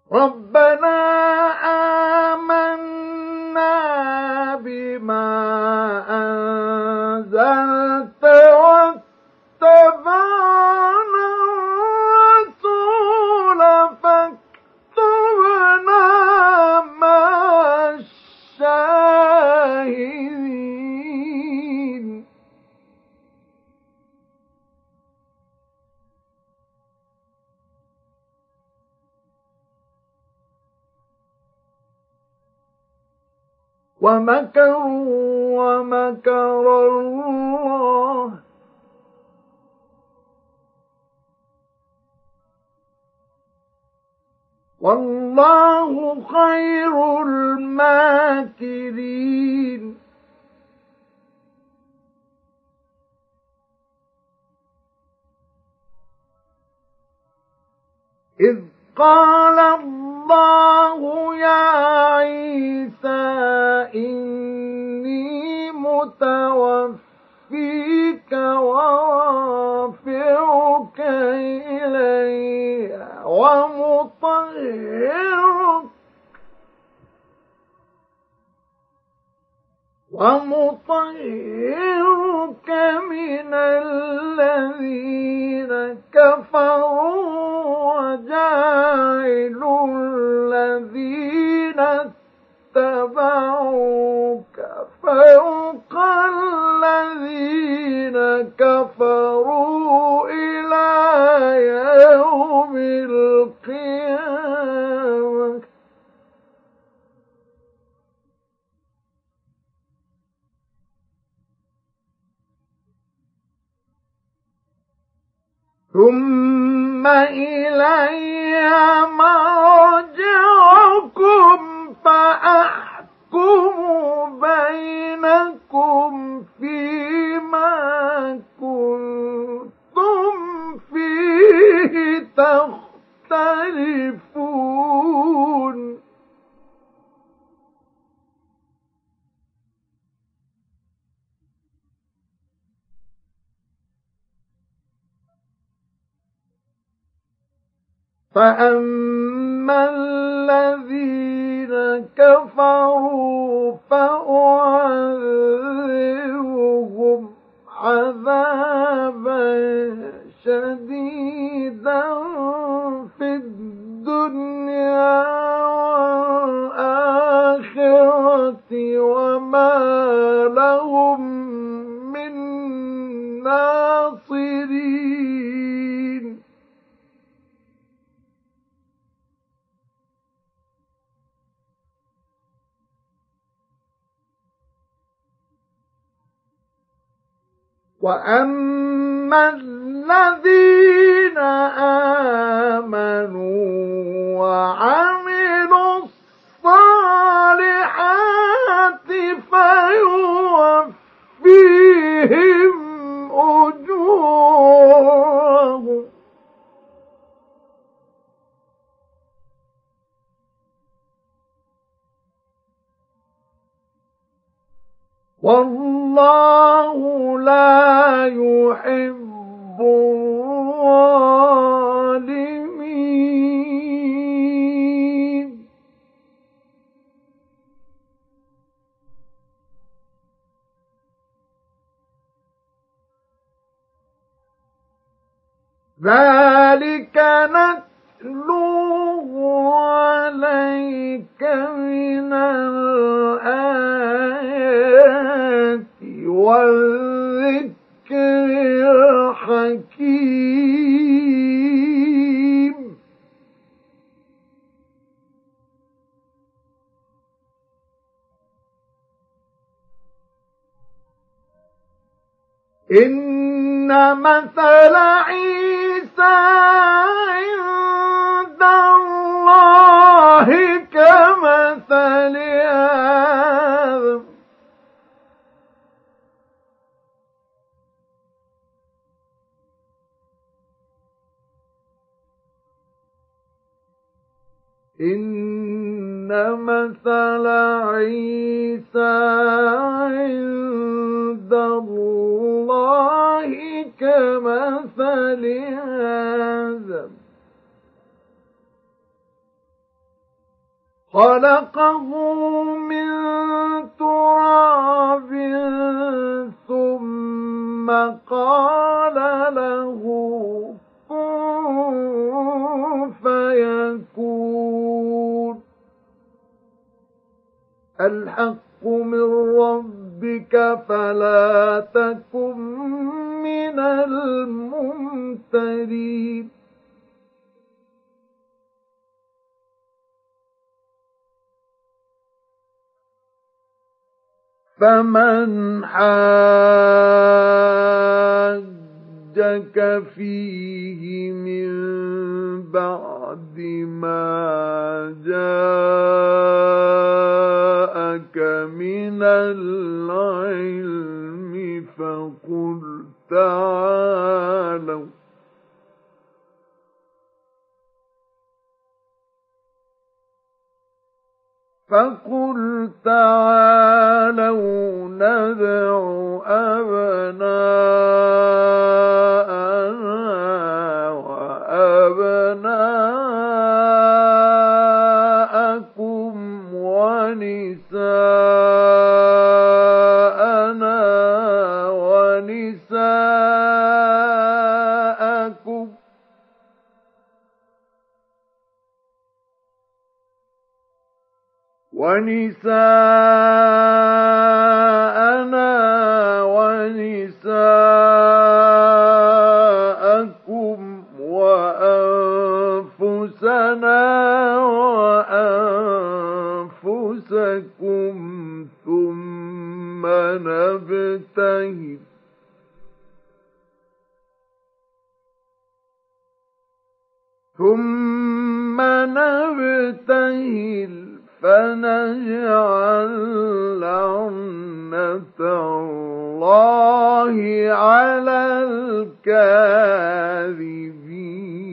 ربنا آمنا بما أنزلت واتبعنا الرسول فاكتبنا مع الشاهدين ومكروا ومكر الله والله خير الماكرين إذ قال الله يا عيسى إني متوفيك ورافعك إلي ومطهرك من الذين كفروا وجاعل الذين اتبعوك فوق الذين كفروا إلى يوم القيامة ثم إلي مرجعكم فأحكم بينكم فيما كنتم فيه تختلفون فأما الذين كفروا فأعذبهم عذابا شديدا في الدنيا والآخرة وما لهم من ناصرين وأما الذين آمنوا وعملوا الصالحات فيوفيهم أجورهم والله لا يحب الظالمين ذلك نتلوه عليك من الآيات والذكر الحكيم إن مثل عيسى عند الله كمثل آدم إن مثل عيسى عند الله كمثل آدم خلقه من تراب ثم قال له كن فيكون. الحق من ربك فلا تكن من الممترين. فمن حاجك فيه من بعد ما جاءك من العلم فقل تعالوا ندع أبناءنا وأبناءكم ونساءنا ونساءكم وأنفسنا وأنفسكم ثم نبتهل فنجعل لعنة الله على الكاذبين.